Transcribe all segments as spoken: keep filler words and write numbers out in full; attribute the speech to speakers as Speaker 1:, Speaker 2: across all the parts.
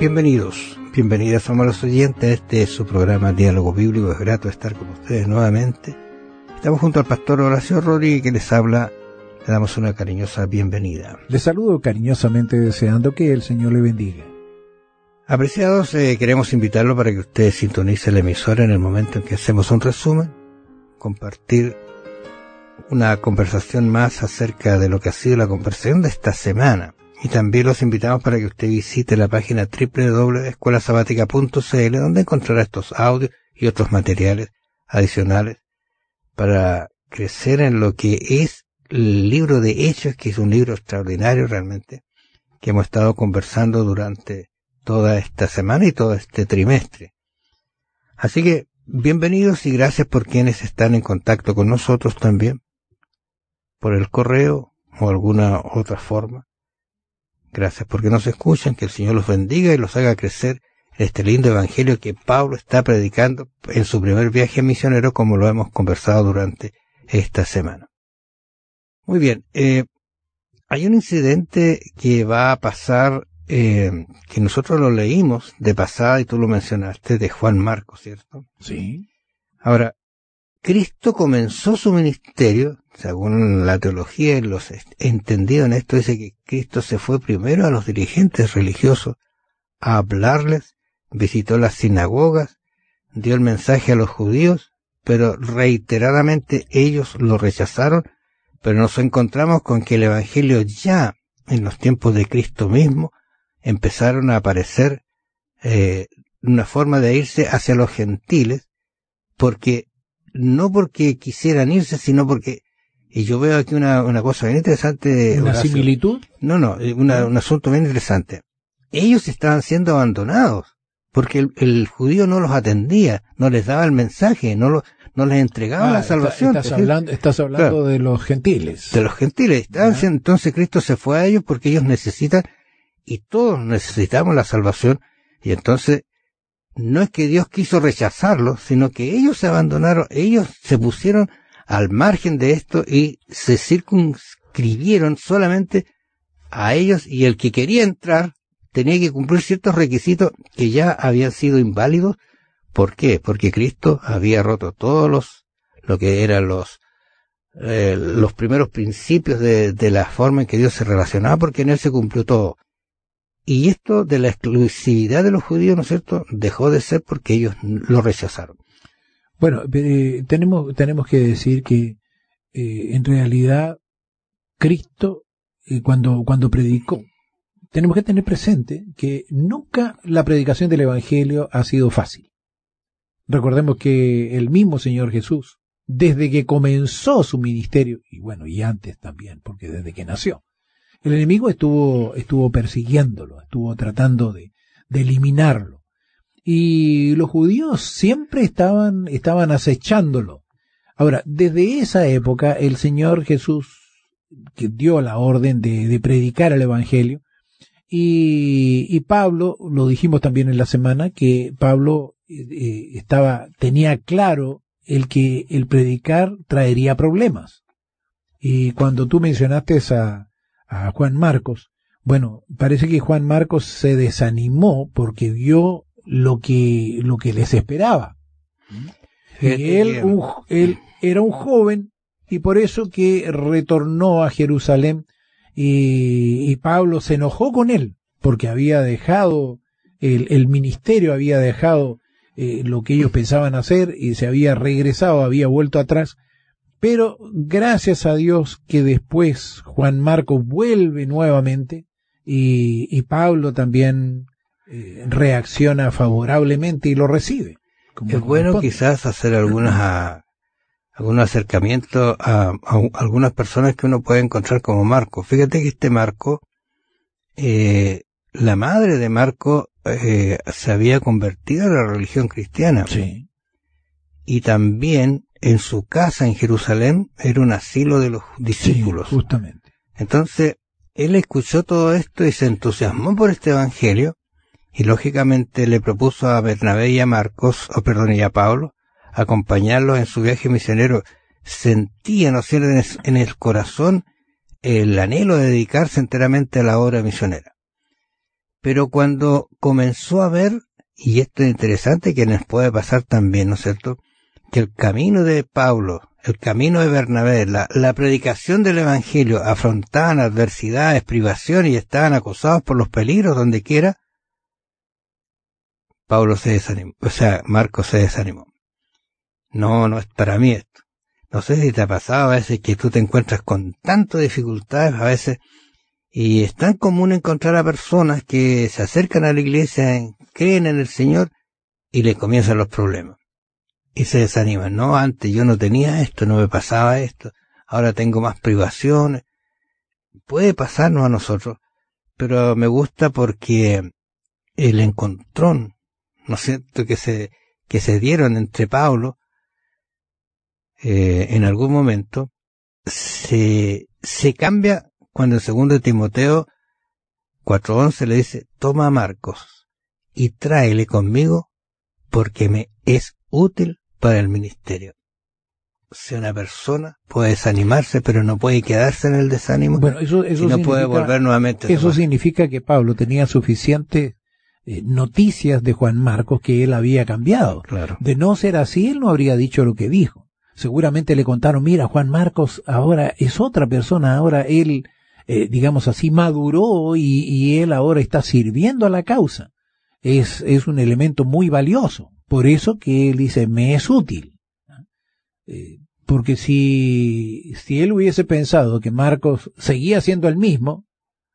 Speaker 1: Bienvenidos, bienvenidas amables oyentes. Este es su programa Diálogo Bíblico. Es grato estar con ustedes nuevamente. Estamos junto al pastor Horacio Rodríguez, que les habla. Le damos una cariñosa bienvenida.
Speaker 2: Les saludo cariñosamente deseando que el Señor le bendiga.
Speaker 1: Apreciados, eh, queremos invitarlo para que usted sintonice la emisora en el momento en que hacemos un resumen, compartir una conversación más acerca de lo que ha sido la conversación de esta semana. Y también los invitamos para que usted visite la página doble u doble u doble u punto escuela sabática punto c l, donde encontrará estos audios y otros materiales adicionales para crecer en lo que es el libro de Hechos, que es un libro extraordinario realmente, que hemos estado conversando durante toda esta semana y todo este trimestre. Así que, bienvenidos y gracias por quienes están en contacto con nosotros también, por el correo o alguna otra forma. Gracias porque nos escuchan, que el Señor los bendiga y los haga crecer en este lindo evangelio que Pablo está predicando en su primer viaje misionero, como lo hemos conversado durante esta semana. Muy bien, eh, hay un incidente que va a pasar, eh, que nosotros lo leímos de pasada y tú lo mencionaste, de Juan Marcos, ¿cierto?
Speaker 2: Sí.
Speaker 1: Ahora, Cristo comenzó su ministerio, según la teología y los entendidos en esto, dice que Cristo se fue primero a los dirigentes religiosos a hablarles, visitó las sinagogas, dio el mensaje a los judíos, pero reiteradamente ellos lo rechazaron, pero nos encontramos con que el evangelio ya en los tiempos de Cristo mismo empezaron a aparecer eh, una forma de irse hacia los gentiles, porque no porque quisieran irse, sino porque, y yo veo aquí una, una cosa bien interesante.
Speaker 2: ¿Una
Speaker 1: Horacio.
Speaker 2: similitud?
Speaker 1: No, no, una, un asunto bien interesante. Ellos estaban siendo abandonados, porque el, el judío no los atendía, no les daba el mensaje, no, lo, no les entregaba ah, la salvación.
Speaker 2: Estás hablando, estás hablando claro, de los gentiles.
Speaker 1: De los gentiles. Estaban siendo, entonces Cristo se fue a ellos porque ellos necesitan, y todos necesitamos la salvación, y entonces no es que Dios quiso rechazarlos, sino que ellos se abandonaron, ellos se pusieron al margen de esto y se circunscribieron solamente a ellos, y el que quería entrar tenía que cumplir ciertos requisitos que ya habían sido inválidos. ¿Por qué? Porque Cristo había roto todos los, lo que eran los, eh, los primeros principios de, de la forma en que Dios se relacionaba, porque en Él se cumplió todo. Y esto de la exclusividad de los judíos, ¿no es cierto?, dejó de ser porque ellos lo rechazaron.
Speaker 2: Bueno, eh, tenemos tenemos que decir que eh, en realidad Cristo, eh, cuando cuando predicó, tenemos que tener presente que nunca la predicación del Evangelio ha sido fácil. Recordemos que el mismo Señor Jesús, desde que comenzó su ministerio, y bueno, y antes también, porque desde que nació, el enemigo estuvo, estuvo persiguiéndolo, estuvo tratando de, de eliminarlo. Y los judíos siempre estaban, estaban acechándolo. Ahora, desde esa época, el Señor Jesús, que dio la orden de, de predicar el Evangelio, y, y Pablo, lo dijimos también en la semana, que Pablo eh, estaba, tenía claro el que el predicar traería problemas. Y cuando tú mencionaste esa, a Juan Marcos, bueno, parece que Juan Marcos se desanimó porque vio lo que lo que les esperaba. Y él, un, él era un joven, y por eso que retornó a Jerusalén, y, y Pablo se enojó con él porque había dejado el, el ministerio, había dejado eh, lo que ellos pensaban hacer y se había regresado, había vuelto atrás. Pero gracias a Dios que después Juan Marcos vuelve nuevamente, y, y Pablo también eh, reacciona favorablemente y lo recibe.
Speaker 1: Es bueno quizás hacer algunas a, algún acercamiento a, a, a algunas personas que uno puede encontrar como Marco. Fíjate que este Marco, eh, la madre de Marco eh, se había convertido a la religión cristiana.
Speaker 2: Sí.
Speaker 1: Y también en su casa en Jerusalén era un asilo de los discípulos.
Speaker 2: Sí, justamente.
Speaker 1: Entonces, él escuchó todo esto y se entusiasmó por este evangelio, y lógicamente le propuso a Bernabé y a Marcos, o perdón, y a Pablo, acompañarlos en su viaje misionero. Sentía, ¿no es cierto?, en el, en el corazón el anhelo de dedicarse enteramente a la obra misionera. Pero cuando comenzó a ver, y esto es interesante que nos puede pasar también, ¿no es cierto?, que el camino de Pablo, el camino de Bernabé, la, la predicación del Evangelio, afrontaban adversidades, privaciones y estaban acosados por los peligros donde quiera, Pablo se desanimó, o sea, Marcos se desanimó. No, no es para mí esto. No sé si te ha pasado a veces que tú te encuentras con tantas dificultades a veces, y es tan común encontrar a personas que se acercan a la iglesia, creen en el Señor y les comienzan los problemas. Y se desaniman. No, antes yo no tenía esto, no me pasaba esto, ahora tengo más privaciones. Puede pasarnos a nosotros, pero me gusta porque el encontrón, ¿no es cierto?, que se, que se dieron entre Pablo, eh, en algún momento, se, se cambia cuando en segundo Timoteo cuatro once le dice, toma a Marcos y tráele conmigo porque me es útil para el ministerio. Si una persona puede desanimarse, pero no puede quedarse en el desánimo,
Speaker 2: bueno, eso, eso
Speaker 1: y no puede volver nuevamente.
Speaker 2: Eso significa que Pablo tenía suficientes eh, noticias de Juan Marcos que él había cambiado.
Speaker 1: Claro.
Speaker 2: De no ser así, él no habría dicho lo que dijo. Seguramente le contaron, mira, Juan Marcos ahora es otra persona, ahora él, eh, digamos así, maduró y, y él ahora está sirviendo a la causa. Es, es un elemento muy valioso. Por eso que él dice, me es útil. Eh, porque si, si él hubiese pensado que Marcos seguía siendo el mismo,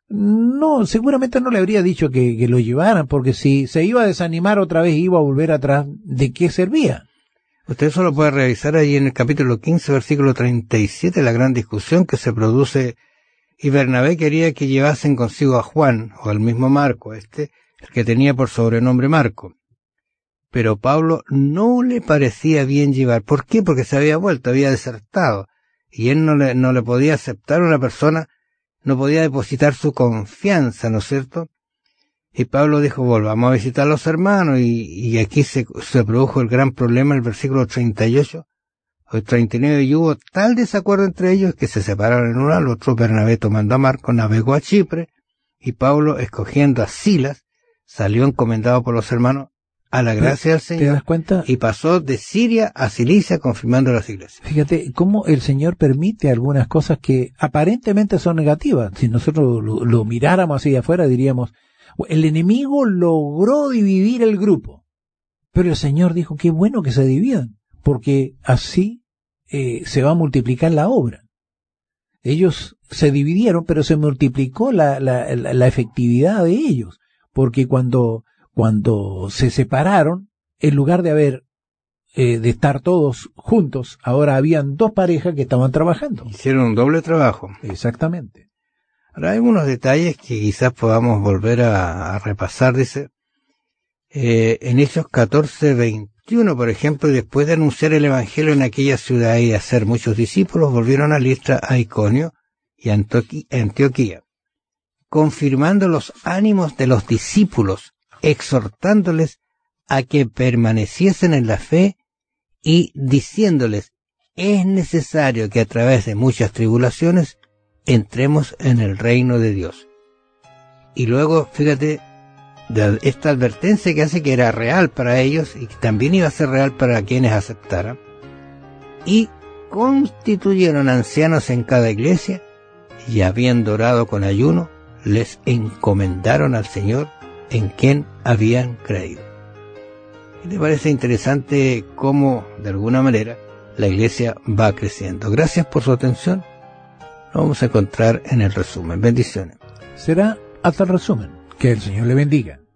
Speaker 2: no, seguramente no le habría dicho que, que lo llevaran, porque si se iba a desanimar otra vez, iba a volver atrás, ¿de qué servía?
Speaker 1: Usted eso lo puede revisar ahí en el capítulo quince, versículo treinta y siete, la gran discusión que se produce, y Bernabé quería que llevasen consigo a Juan, o al mismo Marco, este, el que tenía por sobrenombre Marco. Pero Pablo no le parecía bien llevar. ¿Por qué? Porque se había vuelto, había desertado, y él no le, no le podía aceptar a una persona, no podía depositar su confianza, ¿no es cierto? Y Pablo dijo, volvamos a visitar a los hermanos, y, y aquí se, se produjo el gran problema, el versículo treinta y ocho, o el treinta y nueve, y hubo tal desacuerdo entre ellos que se separaron en uno al otro. Bernabé, tomando a Marco, navegó a Chipre, y Pablo, escogiendo a Silas, salió encomendado por los hermanos a la gracia del Señor.
Speaker 2: ¿Te das cuenta?
Speaker 1: Y pasó de Siria a Cilicia, confirmando las iglesias.
Speaker 2: Fíjate cómo el Señor permite algunas cosas que aparentemente son negativas. Si nosotros lo, lo miráramos hacia afuera, diríamos, el enemigo logró dividir el grupo. Pero el Señor dijo, qué bueno que se dividan, porque así eh, se va a multiplicar la obra. Ellos se dividieron, pero se multiplicó la, la, la, la efectividad de ellos, porque cuando Cuando se separaron, en lugar de haber, eh, de estar todos juntos, ahora habían dos parejas que estaban trabajando.
Speaker 1: Hicieron un doble trabajo.
Speaker 2: Exactamente.
Speaker 1: Ahora hay unos detalles que quizás podamos volver a, a repasar, dice, eh, en Hechos catorce, veintiuno, por ejemplo, después de anunciar el Evangelio en aquella ciudad y hacer muchos discípulos, volvieron a Listra, a Iconio y a Antioquía, confirmando los ánimos de los discípulos, exhortándoles a que permaneciesen en la fe y diciéndoles, es necesario que a través de muchas tribulaciones entremos en el reino de Dios. Y luego, fíjate, de esta advertencia que hace que era real para ellos y que también iba a ser real para quienes aceptaran. Y constituyeron ancianos en cada iglesia y habiendo orado con ayuno, les encomendaron al Señor en quien habían creído. ¿Y te parece interesante cómo, de alguna manera, la iglesia va creciendo? Gracias por su atención. Nos vamos a encontrar en el resumen. Bendiciones.
Speaker 2: Será hasta el resumen. Que el Señor le bendiga.